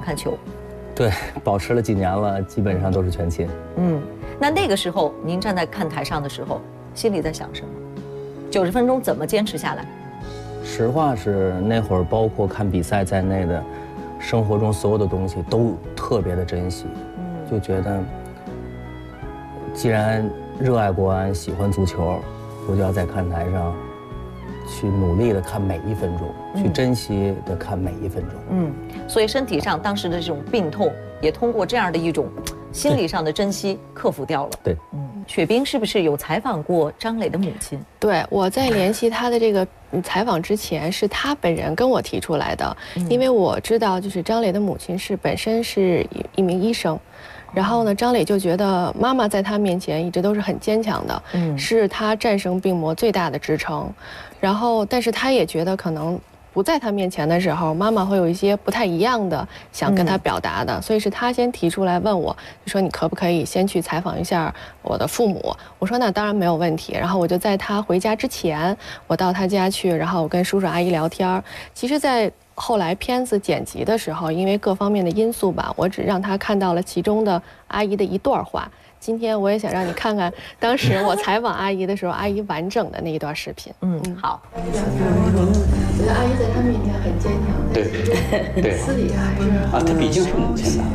看球。 对，保持了几年了，基本上都是全勤。 那个时候您站在看台上的时候，心里在想什么？90分钟怎么坚持下来？ 实话是那会儿，包括看比赛在内的，生活中所有的东西都特别的珍惜。就觉得，既然热爱国安，喜欢足球，我就要在看台上，去努力的看每一分钟，去珍惜的看每一分钟。 所以身体上当时的这种病痛，也通过这样的一种心理上的珍惜克服掉了。 对， 雪冰是不是有采访过张磊的母亲？ 对，我在联系他的这个采访之前，是他本人跟我提出来的，因为我知道就是张磊的母亲本身是一名医生。然后呢，张磊就觉得妈妈在他面前一直都是很坚强的，是他战胜病魔最大的支撑。然后，但是他也觉得可能不在他面前的时候，妈妈会有一些不太一样的想跟他表达的，所以是他先提出来问我，就说你可不可以先去采访一下我的父母？我说那当然没有问题。然后我就在他回家之前，我到他家去，然后我跟叔叔阿姨聊天。其实，在后来片子剪辑的时候，因为各方面的因素吧，我只让他看到了其中的阿姨的一段话。今天我也想让你看看当时我采访阿姨的时候，阿姨完整的那一段视频。 好。 我觉得阿姨在他面前很坚强，对，私底下还是她毕竟是母亲吧。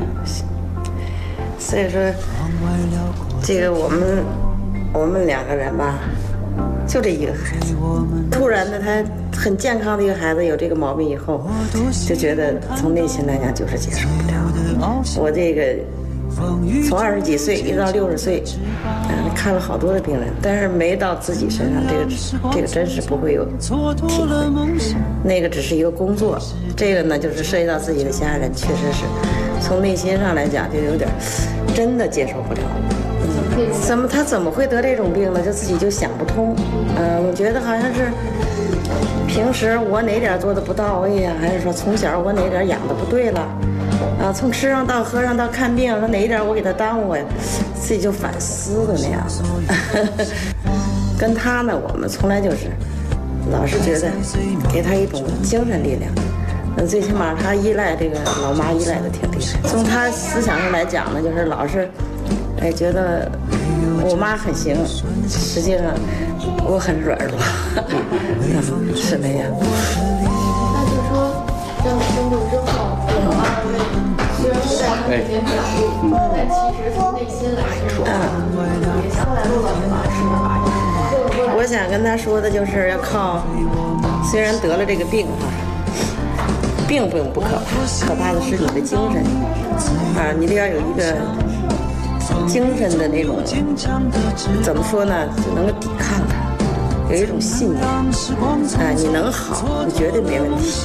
所以说，这个我们2个人吧，就这一个孩子，突然的他很健康的一个孩子有这个毛病以后，就觉得从内心来讲就是接受不了。我这个从20几岁一直到60岁，看了好多的病人，但是没到自己身上，这个真是不会有体会。那个只是一个工作，这个呢就是涉及到自己的家人，确实是从内心上来讲就有点真的接受不了。他怎么会得这种病呢？就自己就想不通。我觉得好像是平时我哪点做的不到位呀，还是说从小我哪点养的不对了？从吃上到喝上到看病，说哪一点我给他耽误呀，自己就反思的那样子。跟他呢，我们从来就是老是觉得给他一种精神力量。最起码他依赖这个老妈依赖的挺厉害。从他思想上来讲呢，就是老是觉得我妈很行，实际上我很软弱，是那样。 那就是说，让生病之后，老妈虽然不在他面前表露，但其实从内心来说，也想来落到什么，是吧？ 我想跟他说的就是要靠，虽然得了这个病哈，病不可怕，可怕的是你的精神你得要有一个精神的那种，怎么说呢，就能够抵抗它，有一种信念你能好，你绝对没问题。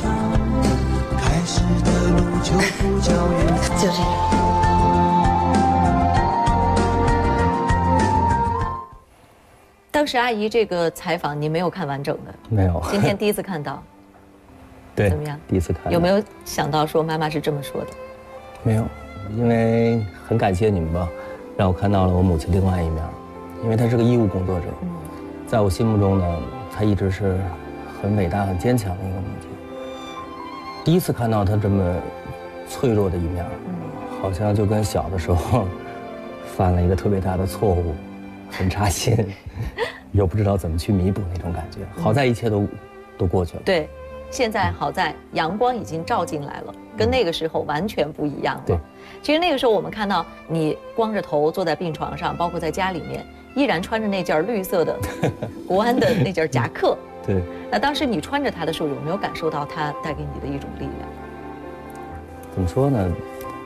就这样。 当时阿姨这个采访你没有看完整的？ 没有。 今天第一次看到。 对。 怎么样？ 第一次看。 有没有想到说妈妈是这么说的？ 没有，因为很感谢你们吧，让我看到了我母亲另外一面。因为她是个医务工作者，在我心目中呢，她一直是很伟大、很坚强的一个母亲。第一次看到她这么脆弱的一面，好像就跟小的时候犯了一个特别大的错误，很扎心，又不知道怎么去弥补那种感觉。好在一切都过去了。 对，现在好在阳光已经照进来了，跟那个时候完全不一样了。 对， 其实那个时候我们看到你光着头坐在病床上，包括在家里面，依然穿着那件绿色的国安的那件夹克。 对。 那当时你穿着它的时候，有没有感受到它带给你的一种力量？ 怎么说呢？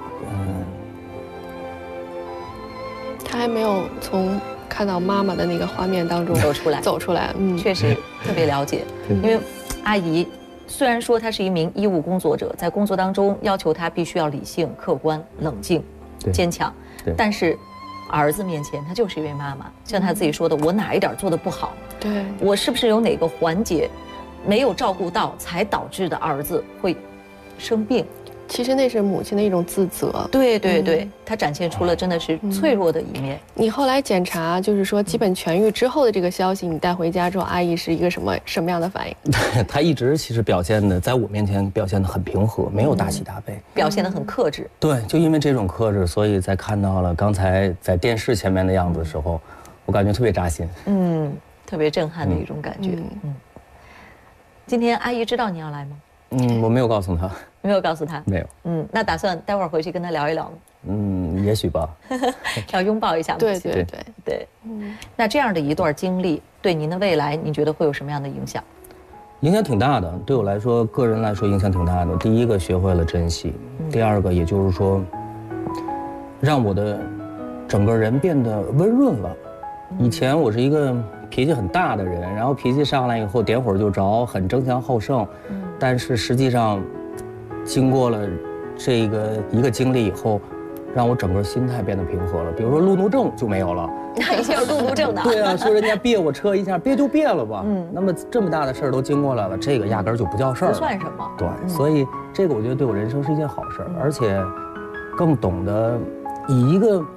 他还没有从看到妈妈的那个画面当中走出来。 确实特别了解，因为阿姨虽然说她是一名医务工作者，在工作当中要求她必须要理性、客观、冷静、坚强，但是儿子面前她就是一位妈妈，像她自己说的，我哪一点做的不好？ 对， 我是不是有哪个环节没有照顾到，才导致的儿子会生病？ 其实那是母亲的一种自责。 对对对，她展现出了真的是脆弱的一面。 你后来检查，就是说基本痊愈之后的这个消息，你带回家之后，阿姨是一个什么样的反应？ 她一直其实表现的，在我面前表现的很平和，没有大喜大悲， 表现得很克制。 对，就因为这种克制，所以在看到了刚才在电视前面的样子的时候，我感觉特别扎心。 特别震撼的一种感觉。今天阿姨知道你要来吗？ 我没有告诉她。 没有告诉她？ 没有。 那打算待会儿回去跟她聊一聊吗？ 也许吧。 要拥抱一下母亲。对。那这样的一段经历，对您的未来，你觉得会有什么样的影响？ 影响挺大的，对我来说，个人来说影响挺大的。第一个，学会了珍惜；第二个，也就是说，让我的整个人变得温润了。以前我是一个脾气很大的人，然后脾气上来以后点火就着，很争强好胜。但是实际上，经过了这个一个经历以后，让我整个心态变得平和了。比如说路怒症就没有了。 以前有路怒症的。 对啊，说人家别我车一下，别就别了吧。那么这么大的事儿都经过来了，这个压根儿就不叫事儿了， 不算什么。 对，所以这个我觉得对我人生是一件好事儿，而且更懂得以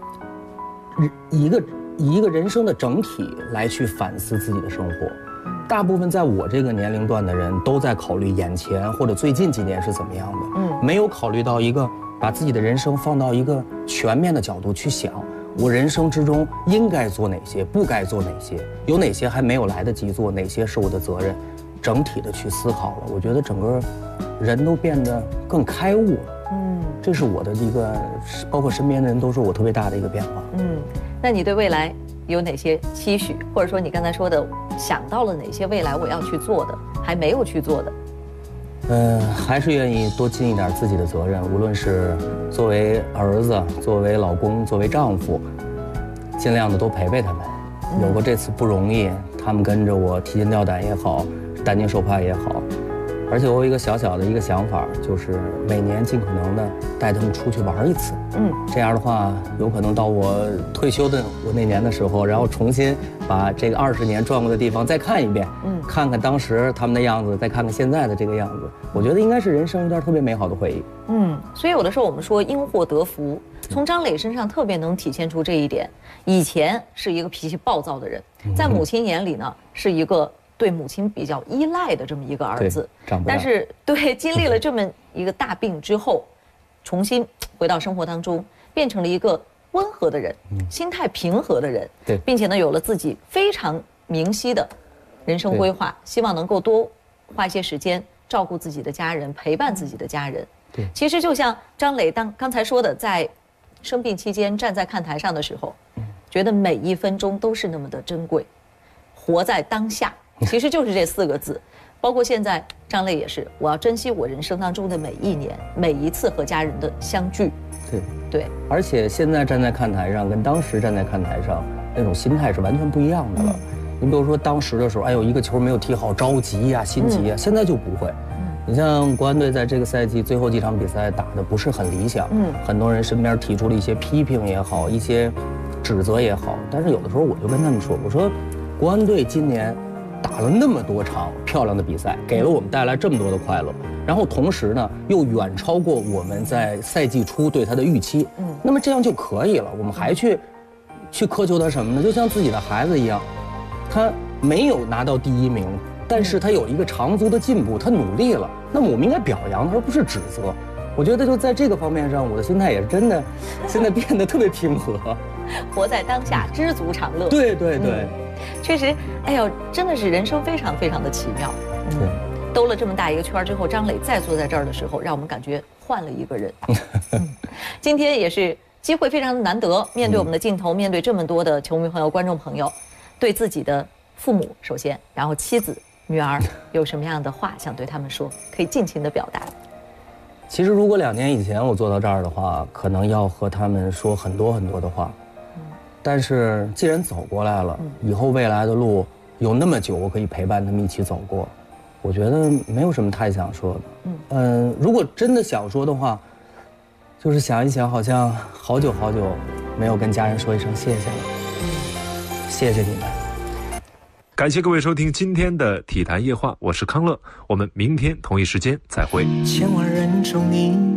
一个人生的整体来去反思自己的生活。大部分在我这个年龄段的人都在考虑眼前或者最近几年是怎么样的，没有考虑到一个把自己的人生放到一个全面的角度去想，我人生之中应该做哪些，不该做哪些，有哪些还没有来得及做，哪些是我的责任，整体的去思考了。我觉得整个人都变得更开悟了。这是我的一个，包括身边的人都说我特别大的一个变化。 那你对未来有哪些期许，或者说你刚才说的想到了哪些未来我要去做的，还没有去做的？ 还是愿意多尽一点自己的责任，无论是作为儿子、作为老公、作为丈夫，尽量的多陪陪他们。有过这次不容易，他们跟着我提心吊胆也好，担惊受怕也好。而且我有一个小小的一个想法，就是每年尽可能的带他们出去玩一次。这样的话，有可能到我退休的我那年的时候，然后重新把这个20年转过的地方再看一遍，看看当时他们的样子，再看看现在的这个样子，我觉得应该是人生一段特别美好的回忆。 所以有的时候我们说因祸得福，从张磊身上特别能体现出这一点。以前是一个脾气暴躁的人，在母亲眼里呢，是一个对母亲比较依赖的这么一个儿子，但是经历了这么一个大病之后，重新回到生活当中，变成了一个温和的人，心态平和的人，并且呢有了自己非常明晰的人生规划，希望能够多花一些时间照顾自己的家人，陪伴自己的家人。其实就像张磊刚才说的，在生病期间站在看台上的时候，觉得每一分钟都是那么的珍贵，活在当下。其实就是这4个字，包括现在张磊也是，我要珍惜我人生当中的每一年，每一次和家人的相聚。对， 而且现在站在看台上跟当时站在看台上那种心态是完全不一样的了。你比如说当时的时候，哎呦，一个球没有踢好，着急呀、心急呀，现在就不会。你像国安队在这个赛季最后几场比赛打得不是很理想，很多人身边提出了一些批评也好，一些指责也好，但是有的时候我就跟他们说，我说国安队今年打了那么多场漂亮的比赛，给了我们带来这么多的快乐，然后同时呢又远超过我们在赛季初对他的预期，那么这样就可以了。我们还去苛求他什么呢？就像自己的孩子一样，他没有拿到第1名，但是他有一个长足的进步，他努力了，那么我们应该表扬他，而不是指责。我觉得就在这个方面上，我的心态也是真的现在变得特别平和， 活在当下，知足常乐。 对， 确实，哎呦，真的是人生非常非常的奇妙。兜了这么大一个圈之后，张磊再坐在这儿的时候，让我们感觉换了一个人。今天也是机会非常的难得，面对我们的镜头，面对这么多的球迷朋友、观众朋友，对自己的父母首先，然后妻子、女儿，有什么样的话想对他们说，可以尽情的表达。 其实如果2年以前我坐到这儿的话，可能要和他们说很多很多的话，但是既然走过来了，以后未来的路有那么久，我可以陪伴他们一起走过，我觉得没有什么太想说的。如果真的想说的话，就是想一想，好像好久好久没有跟家人说一声谢谢了，谢谢你们。 感谢各位收听今天的体坛夜话，我是康乐，我们明天同一时间再会。 千万人中你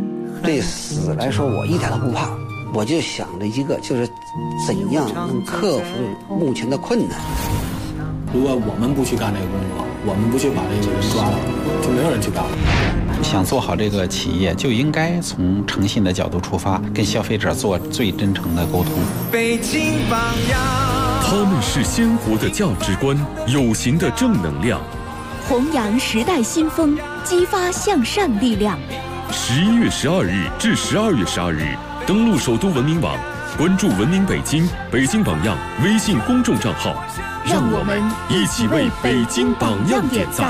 对死来说我一点都不怕，我就想着一个，就是怎样能克服目前的困难。 如果我们不去干这个工作，我们不去把这个人抓了，就没有人去干了。 想做好这个企业，就应该从诚信的角度出发，跟消费者做最真诚的沟通。 北京榜样， 他们是鲜活的价值观，有形的正能量， 弘扬时代新风，激发向善力量。 11月12日至12月12日，登录首都文明网，关注文明北京、北京榜样微信公众账号，让我们一起为北京榜样点赞。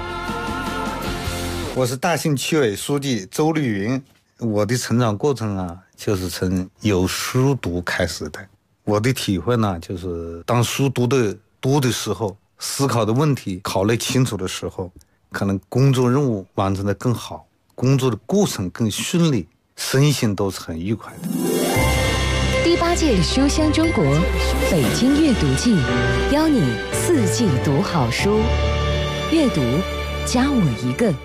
我是大兴区委书记周绿云，我的成长过程啊，就是从有书读开始的。我的体会呢，就是当书读的多的时候，思考的问题考虑清楚的时候，可能工作任务完成的更好，工作的过程更顺利，身心都是很愉快的。 第8届书香中国北京阅读季，邀你4季读好书，阅读加我一个。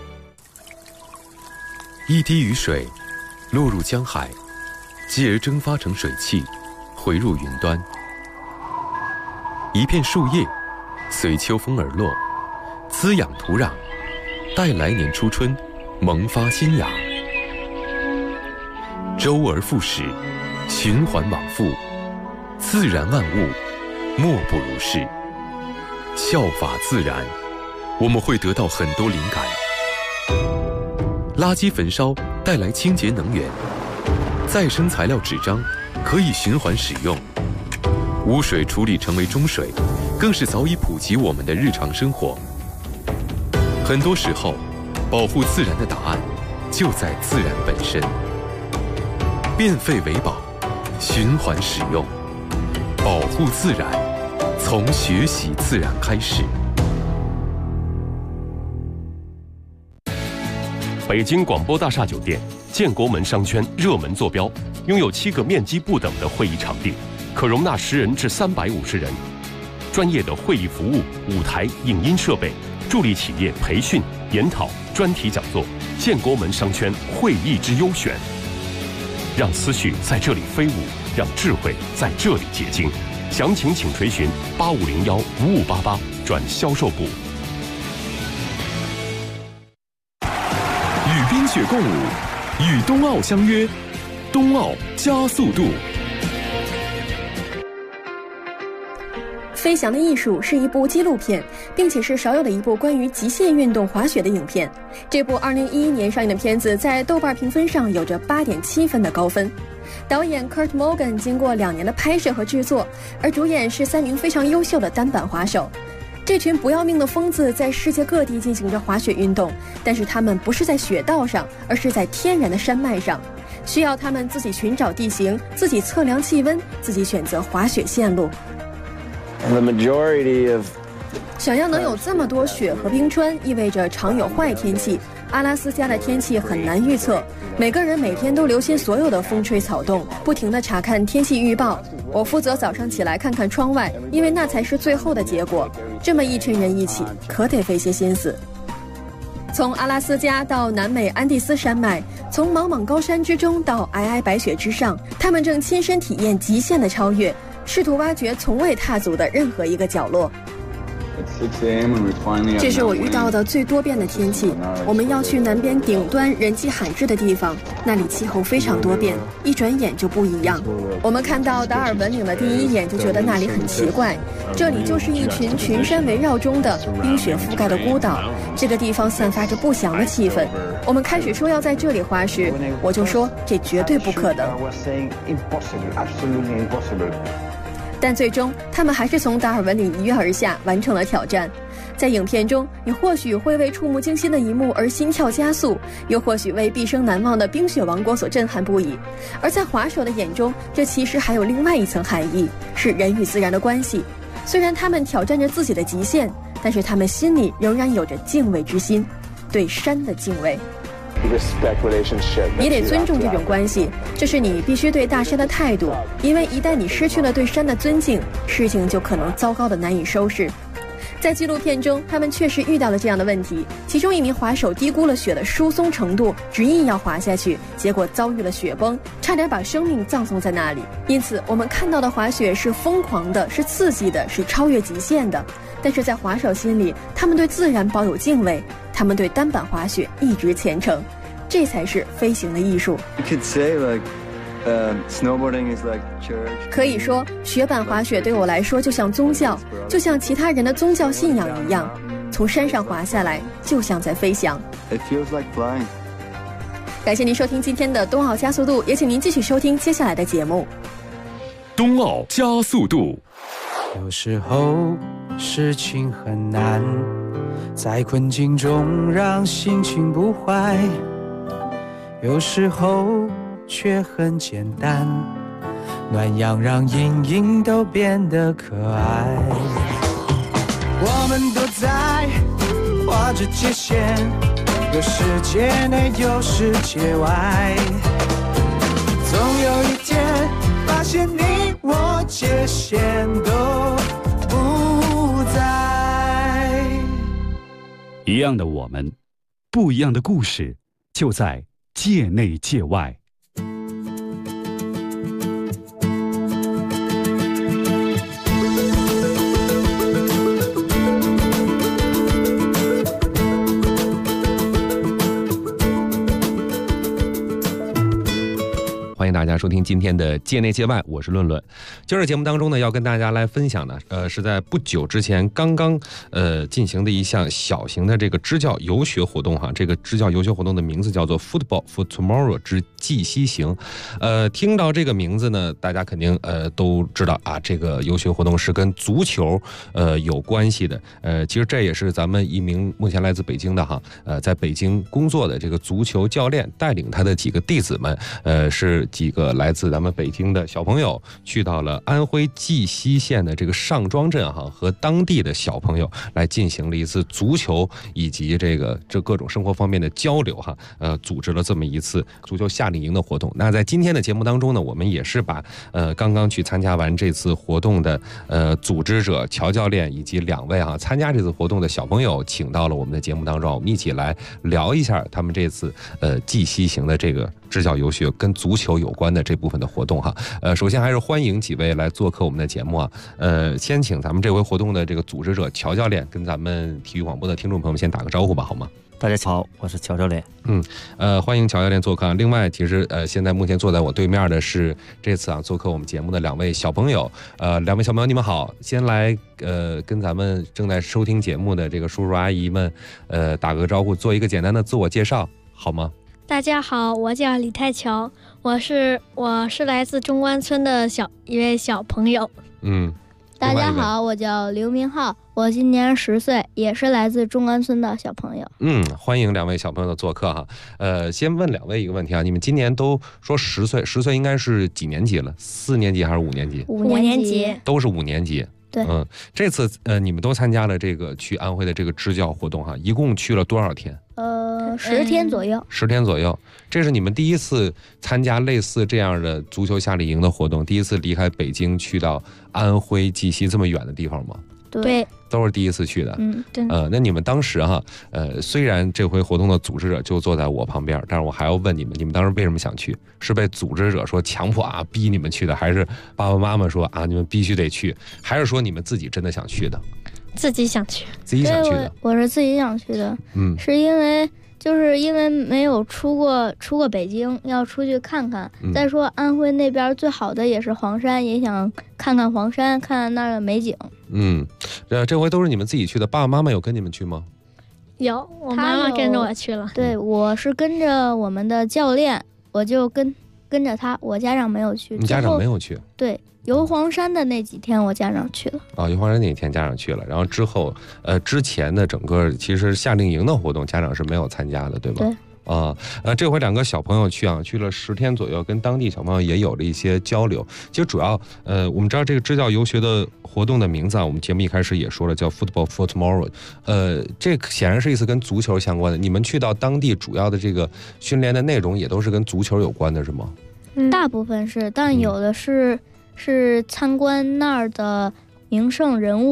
一滴雨水落入江海，继而蒸发成水汽，回入云端。一片树叶随秋风而落，滋养土壤，待来年初春萌发新芽。周而复始，循环往复，自然万物莫不如是。效法自然，我们会得到很多灵感。垃圾焚烧带来清洁能源，再生材料纸张可以循环使用，污水处理成为中水，更是早已普及我们的日常生活。很多时候，保护自然的答案就在自然本身。变废为宝，循环使用，保护自然，从学习自然开始。 北京广播大厦酒店建国门商圈热门坐标，拥有7个面积不等的会议场地，可容纳10人至350人。专业的会议服务、舞台、影音设备，助力企业培训、研讨、专题讲座。建国门商圈会议之优选，让思绪在这里飞舞，让智慧在这里结晶。详情请垂询8501-5588转销售部。 与冰雪共舞，与冬奥相约，冬奥加速度。 飞翔的艺术是一部纪录片，并且是少有的一部关于极限运动滑雪的影片。这部2011年上映的片子在豆瓣评分上有着8.7分的高分。导演 Kurt Morgan 经过2年的拍摄和制作，而主演是3名非常优秀的单板滑手。这群不要命的疯子在世界各地进行着滑雪运动，但是他们不是在雪道上，而是在天然的山脉上，需要他们自己寻找地形，自己测量气温，自己选择滑雪线路。想要能有这么多雪和冰川，意味着常有坏天气。阿拉斯加的天气很难预测，每个人每天都留心所有的风吹草动，不停地查看天气预报。我负责早上起来看看窗外，因为那才是最后的结果。这么一群人一起，可得费些心思。从阿拉斯加到南美安第斯山脉，从莽莽高山之中到皑皑白雪之上，他们正亲身体验极限的超越，试图挖掘从未踏足的任何一个角落。这是我遇到的最多变的天气。我们要去南边顶端人迹罕至的地方，那里气候非常多变，一转眼就不一样。我们看到达尔文岭的第一眼就觉得那里很奇怪，这里就是一群群山围绕中的冰雪覆盖的孤岛，这个地方散发着不祥的气氛。我们开始说要在这里滑时，我就说这绝对不可能。但最终他们还是从达尔文岭一跃而下，完成了挑战。在影片中，你或许会为触目惊心的一幕而心跳加速，又或许为毕生难忘的冰雪王国所震撼不已。而在滑手的眼中，这其实还有另外一层含义，是人与自然的关系。虽然他们挑战着自己的极限，但是他们心里仍然有着敬畏之心，对山的敬畏。你得尊重这种关系，这是你必须对大山的态度，因为一旦你失去了对山的尊敬，事情就可能糟糕的难以收拾。 在纪录片中，他们确实遇到了这样的问题。其中一名滑手低估了雪的疏松程度，执意要滑下去，结果遭遇了雪崩，差点把生命葬送在那里。因此，我们看到的滑雪是疯狂的，是刺激的，是超越极限的。但是在滑手心里，他们对自然保有敬畏，他们对单板滑雪一直虔诚，这才是飞行的艺术。可以说，雪板滑雪对我来说就像宗教，就像其他人的宗教信仰一样。从山上滑下来，就像在飞翔。感谢您收听今天的冬奥加速度，也请您继续收听接下来的节目。 冬奥加速度。 有时候事情很难，在困境中让心情不坏，有时候却很简单，暖阳让阴影都变得可爱。我们都在画着界限，有世界内有世界外，总有一天发现你我界限都不在。 一样的我们，不一样的故事，就在界内界外。 欢迎大家收听今天的界内界外，我是论论。今儿节目当中呢，要跟大家来分享的，是在不久之前刚刚进行的一项小型的这个支教游学活动哈。这个支教游学活动的名字叫做 Football for Tomorrow 之冀西行。听到这个名字呢，大家肯定都知道啊，这个游学活动是跟足球有关系的。其实这也是咱们一名目前来自北京的哈，在北京工作的这个足球教练带领他的几个弟子们，是几个来自咱们北京的小朋友去到了安徽绩溪县的这个上庄镇哈，和当地的小朋友来进行了一次足球以及这各种生活方面的交流哈，组织了这么一次足球夏令营的活动。那在今天的节目当中呢，我们也是把刚刚去参加完这次活动的组织者乔教练以及2位参加这次活动的小朋友请到了我们的节目当中，我们一起来聊一下他们这次冀西行的这个支教游学跟足球有关的这部分的活动哈。首先还是欢迎几位来做客我们的节目啊。先请咱们这回活动的这个组织者乔教练跟咱们体育广播的听众朋友们先打个招呼吧，好吗？ 大家好，我是乔教练。 欢迎乔教练做客。另外，其实现在目前坐在我对面的是这次做客我们节目的2位小朋友。2位小朋友你们好，先来跟咱们正在收听节目的这个叔叔阿姨们打个招呼，做一个简单的自我介绍，好吗？ 大家好，我叫李太乔，我是来自中关村的一位小朋友。 大家好，我叫刘明浩，我今年10岁，也是来自中关村的小朋友。 欢迎2位小朋友的做客哈。先问2位一个问题啊，你们今年都说10岁，10岁应该是几年级了？4年级还是5年级 ？5年级， 都是5年级。 对， 这次你们都参加了这个去安徽的这个支教活动哈，一共去了多少天 ？10天左右。 10天左右，这是你们第一次参加类似这样的足球夏令营的活动，第一次离开北京去到安徽绩溪这么远的地方吗？ 对， 都是第一次去的。 对。 那你们当时哈，虽然这回活动的组织者就坐在我旁边，但是我还要问你们当时为什么想去？是被组织者说强迫逼你们去的，还是爸爸妈妈说你们必须得去，还是说你们自己真的想去的？ 自己想去。 自己想去的。 我是自己想去的。是因为没有出过北京，要出去看看。再说安徽那边最好的也是黄山，也想看看黄山，看看那儿的美景。 这回都是你们自己去的，爸爸妈妈有跟你们去吗？ 有，我妈妈跟着我去了。 对，我是跟着我们的教练，我就跟着他，我家长没有去。 你家长没有去？ 对。游黄山的那几天，我家长去了。 游黄山那几天家长去了，然后之后，之前的整个其实夏令营的活动，家长是没有参加的，对吧？ 对。 这回2个小朋友去了10天左右，跟当地小朋友也有了一些交流。其实主要，我们知道这个支教游学的活动的名字我们节目一开始也说了，叫 Football for Tomorrow。这显然是一次跟足球相关的。你们去到当地主要的这个训练的内容也都是跟足球有关的，是吗？ 大部分是，但有的是参观那儿的名胜人物，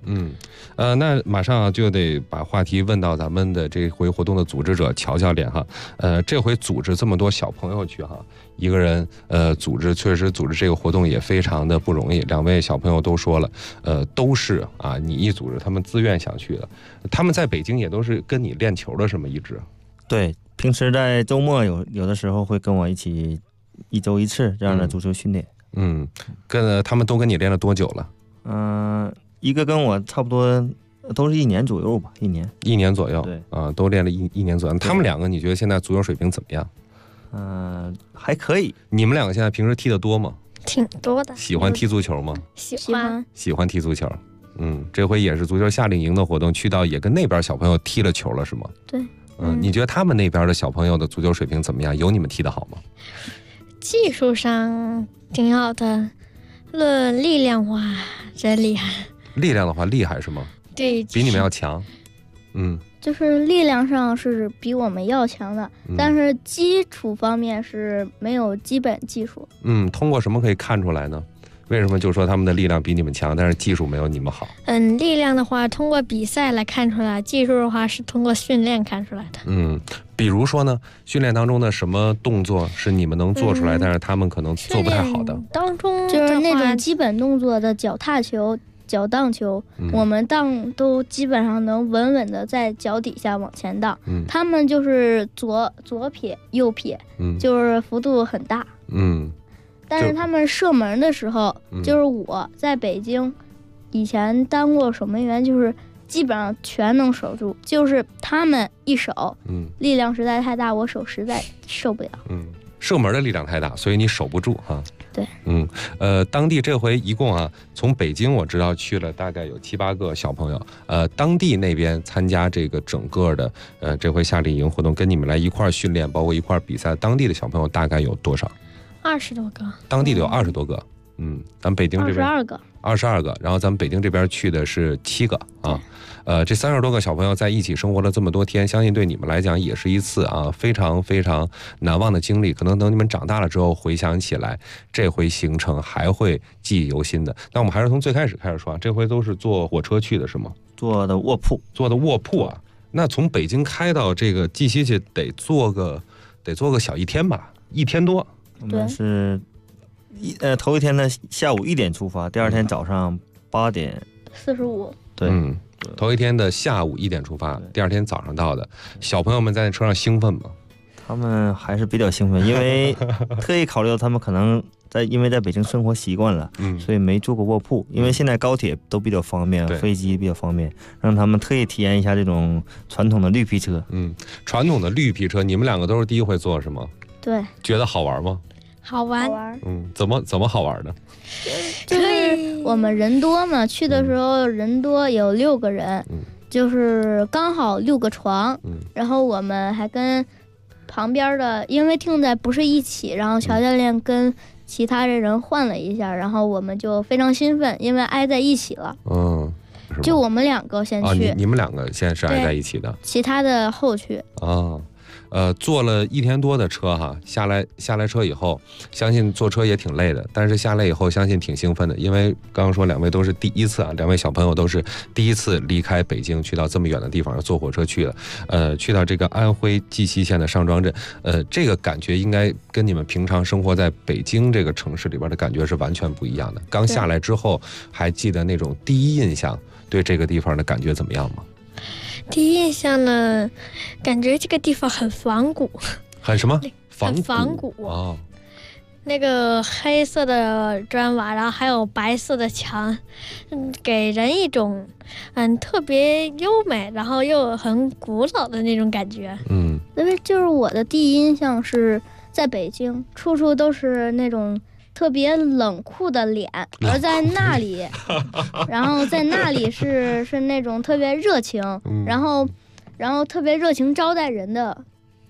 那马上就得把话题问到咱们的这回活动的组织者乔教练哈。这回组织这么多小朋友去哈，一个人确实组织这个活动也非常的不容易。2位小朋友都说了，都是啊，你一组织他们自愿想去的。他们在北京也都是跟你练球的，是吗？一直？ 对，平时在周末有的时候会跟我一起1周1次这样的足球训练。 他们都跟你练了多久了？ 一个跟我差不多都是1年左右吧，1年左右。对啊，都练了一年左右。他们2个你觉得现在足球水平怎么样？ 还可以。 你们2个现在平时踢得多吗？ 挺多的。 喜欢踢足球吗？喜欢踢足球。这回也是足球夏令营的活动，去到也跟那边小朋友踢了球了，是吗？ 对。 你觉得他们那边的小朋友的足球水平怎么样？有你们踢得好吗？ 技术上挺好的，论力量哇，真厉害。 力量的话厉害是吗？ 对， 比你们要强。 就是力量上是比我们要强的，但是基础方面是没有基本技术。 通过什么可以看出来呢？为什么就说他们的力量比你们强，但是技术没有你们好？ 力量的话通过比赛来看出来，技术的话是通过训练看出来的。 比如说呢，训练当中的什么动作是你们能做出来，但是他们可能做不太好的？ 当中就是那种基本动作的脚踏球、脚荡球，我们荡都基本上能稳稳的在脚底下往前荡。他们就是左撇右撇，就是幅度很大。但是他们射门的时候，就是我在北京以前当过守门员，就是基本上全能守住，就是他们一守，力量实在太大，我手实在受不了。 射门的力量太大，所以你守不住哈。 对。 当地这回一共啊，从北京我知道去了大概有7、8个小朋友。当地那边参加这个整个的这回夏令营活动，跟你们来一块训练，包括一块比赛，当地的小朋友大概有多少 ？20多个。 当地的有20多个。咱们北京这边22个，然后咱们北京这边去的是7个啊。这30多个小朋友在一起生活了这么多天，相信对你们来讲也是一次非常非常难忘的经历。可能等你们长大了之后回想起来，这回行程还会记忆犹新的。那我们还是从最开始开始说，这回都是坐火车去的是吗？ 坐的卧铺啊。那从北京开到这个绩溪去得坐个小1天吧，1天多。 我们是头一天的下午1点出发，第2天早上8点 45。 对。 头一天的下午1点出发，第2天早上到的。小朋友们在那车上兴奋吗？ 他们还是比较兴奋，因为特意考虑到他们可能因为在北京生活习惯了，所以没坐过卧铺。因为现在高铁都比较方便，飞机比较方便，让他们特意体验一下这种传统的绿皮车。 传统的绿皮车，你们2个都是第一回坐是吗？ 对。 觉得好玩吗？ 好玩。 怎么好玩的？ 就是我们人多嘛，去的时候人多，有6个人，就是刚好6个床，然后我们还跟旁边的，因为听在不是一起，然后乔教练跟其他的人换了一下，然后我们就非常兴奋，因为挨在一起了。就我们2个先去。 你们2个现在是挨在一起的， 其他的后去。 坐了1天多的车哈，下来车以后，相信坐车也挺累的，但是下来以后相信挺兴奋的，因为刚刚说2位都是第一次2位小朋友都是第一次离开北京去到这么远的地方，坐火车去的，去到这个安徽绩溪县的上庄镇，这个感觉应该跟你们平常生活在北京这个城市里边的感觉是完全不一样的。刚下来之后，还记得那种第一印象，对这个地方的感觉怎么样吗？ 第一印象呢，感觉这个地方很仿古。 很什么？ 很仿古哦。那个黑色的砖瓦，然后还有白色的墙，给人一种特别优美，然后又很古老的那种感觉。 因为就是我的第一印象是在北京，处处都是那种特别冷酷的脸，而在那里，然后在那里是那种特别热情，然后特别热情招待人的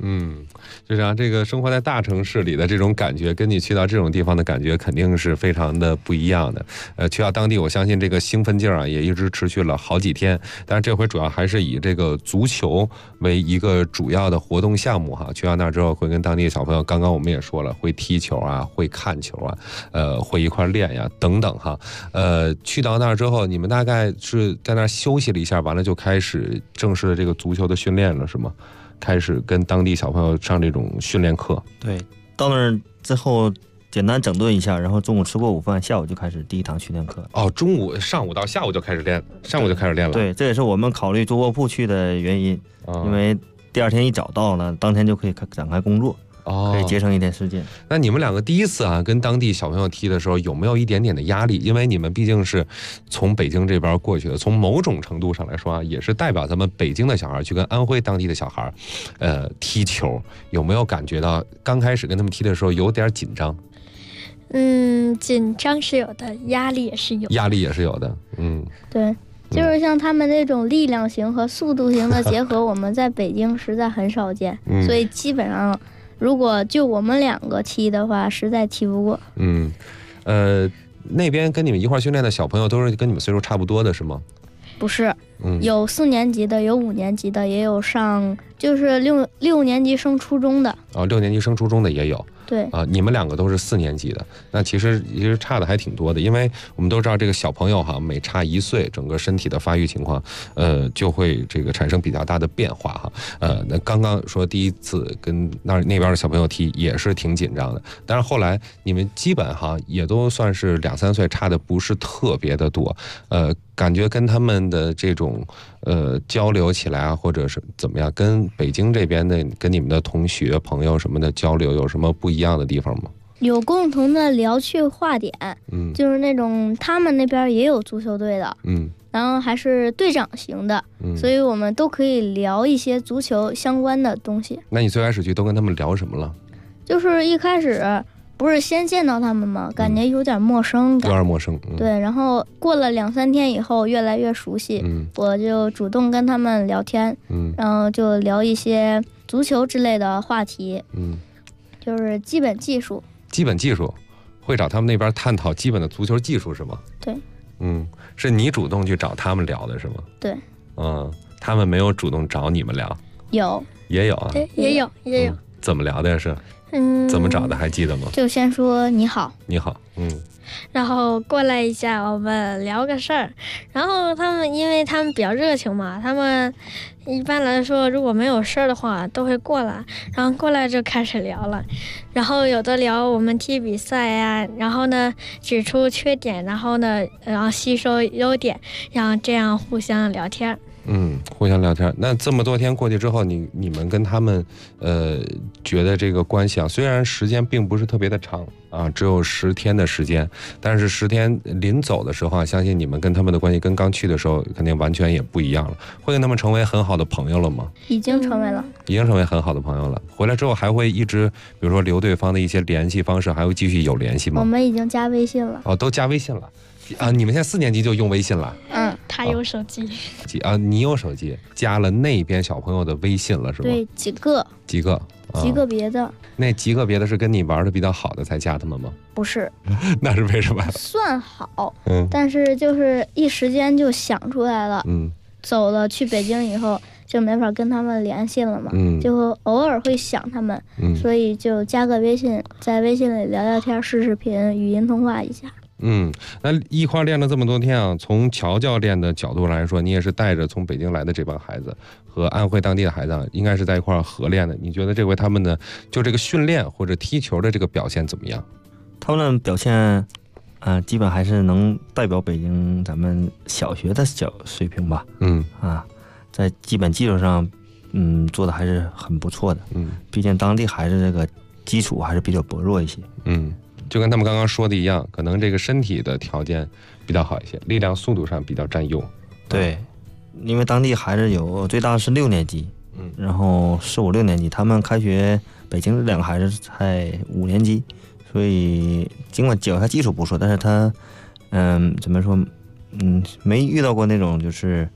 就像这个生活在大城市里的这种感觉，跟你去到这种地方的感觉肯定是非常的不一样的。去到当地，我相信这个兴奋劲儿啊，也一直持续了好几天。但是这回主要还是以这个足球为一个主要的活动项目哈。去到那儿之后，会跟当地的小朋友，刚刚我们也说了，会踢球啊，会看球啊，会一块练呀，等等哈。去到那儿之后，你们大概是在那儿休息了一下，完了就开始正式的这个足球的训练了，是吗？开始跟当地小朋友上这种训练课。 对，到那儿之后简单整顿一下，然后中午吃过午饭，下午就开始第一堂训练课。 上午到下午就开始练，上午就开始练了。 对，这也是我们考虑做卧铺去的原因，因为第二天一早到了，当天就可以展开工作。可以节省一天时间。 那你们两个第一次啊跟当地小朋友踢的时候，有没有一点点的压力？因为你们毕竟是从北京这边过去的，从某种程度上来说啊，也是代表咱们北京的小孩去跟安徽当地的小孩，踢球，有没有感觉到刚开始跟他们踢的时候有点紧张？ 紧张是有的，压力也是有的。 压力也是有的， 对。就是像他们那种力量型和速度型的结合，我们在北京实在很少见，所以基本上如果就我们两个踢的话，实在踢不过。 那边跟你们一块训练的小朋友都是跟你们岁数差不多的是吗？ 不是，有4年级的，有5年级的，也有上就是六年级升初中的。 6年级升初中的也有。 对你们两个都是4年级的，那其实差的还挺多的，因为我们都知道这个小朋友哈，每差1岁，整个身体的发育情况，就会这个产生比较大的变化哈。那刚刚说第一次跟那边的小朋友踢也是挺紧张的，但是后来你们基本哈也都算是2、3岁，差的不是特别的多，感觉跟他们的这种交流起来啊，或者是怎么样，跟北京这边的跟你们的同学朋友什么的交流有什么不一样的地方吗？ 有共同的聊趣话点，就是那种他们那边也有足球队的，然后还是队长型的，所以我们都可以聊一些足球相关的东西。 那你最开始去都跟他们聊什么了？ 就是一开始不是先见到他们吗？感觉有点陌生感， 有点陌生。 对，然后过了2、3天以后，越来越熟悉，我就主动跟他们聊天，然后就聊一些足球之类的话题，就是基本技术。基本技术， 会找他们那边探讨基本的足球技术是吗？ 对。 是你主动去找他们聊的是吗？ 对。 他们没有主动找你们聊？ 有。 也有啊？ 对，也有。 怎么聊的是？怎么找的还记得吗？ 就先说你好。 你好。 然后过来一下，我们聊个事儿。然后他们因为他们比较热情嘛，他们一般来说如果没有事儿的话都会过来，然后过来就开始聊了。然后有的聊我们踢比赛呀，然后呢指出缺点，然后吸收优点，然后这样互相聊天。 互相聊天。那这么多天过去之后，你们跟他们觉得这个关系啊，虽然时间并不是特别的长啊，只有10天的时间，但是10天临走的时候啊，相信你们跟他们的关系跟刚去的时候肯定完全也不一样了。会跟他们成为很好的朋友了吗？ 已经成为了。 已经成为很好的朋友了。回来之后还会一直比如说留对方的一些联系方式，还会继续有联系吗？ 我们已经加微信了。 都加微信了啊！你们现在4年级就用微信了？ 他有手机你有手机，加了那边小朋友的微信了是吗？ 对，几个别的。 那几个别的是跟你玩的比较好的才加他们吗？ 不是。 那是为什么？ 算好，但是就是一时间就想出来了。走了去北京以后就没法跟他们联系了嘛，就偶尔会想他们，所以就加个微信，在微信里聊聊天、视频、语音通话一下。 那一块练了这么多天啊，从乔教练的角度来说，你也是带着从北京来的这帮孩子和安徽当地的孩子，应该是在一块合练的。你觉得这回他们的就这个训练或者踢球的这个表现怎么样？ 他们的表现，基本还是能代表北京咱们小学的水平吧。在基本技术上，做的还是很不错的。毕竟当地孩子这个基础还是比较薄弱一些。 就跟他们刚刚说的一样，可能这个身体的条件比较好一些，力量速度上比较占优。 对，因为当地孩子有最大是6年级，然后4、5、6年级，他们开学北京这2个孩子才5年级，所以尽管脚下基础不错，但是他怎么说没遇到过那种就是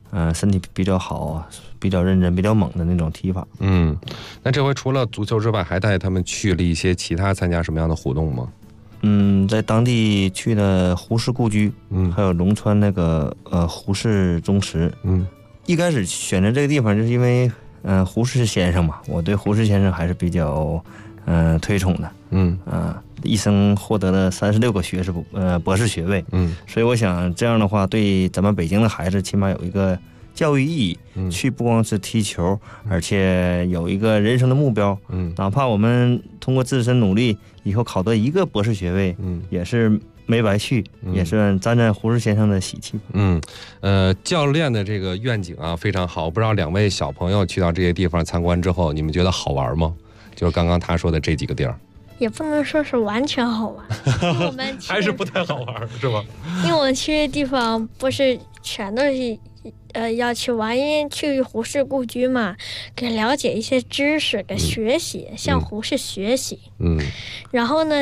身体比较好，比较认真、比较猛的那种踢法。 那这回除了足球之外，还带他们去了一些其他参加什么样的活动吗？ 在当地去了胡氏故居，还有龙川那个胡氏宗祠。一开始选择这个地方，就是因为胡适先生嘛，我对胡适先生还是比较推崇的。一生获得了36个博士学位。所以我想这样的话，对咱们北京的孩子起码有一个教育意义，去不光是踢球，而且有一个人生的目标。哪怕我们通过自身努力，以后考得1个博士学位，也是没白去，也是沾沾胡适先生的喜气。 教练的这个愿景啊非常好，不知道2位小朋友去到这些地方参观之后，你们觉得好玩吗？就是刚刚他说的这几个地儿。 也不能说是完全好玩，因为我们还是不太好玩，是吧？ 因为我们去的地方不是全都是要去玩，因为去胡适故居嘛，给了解一些知识，给学习，向胡适学习。然后呢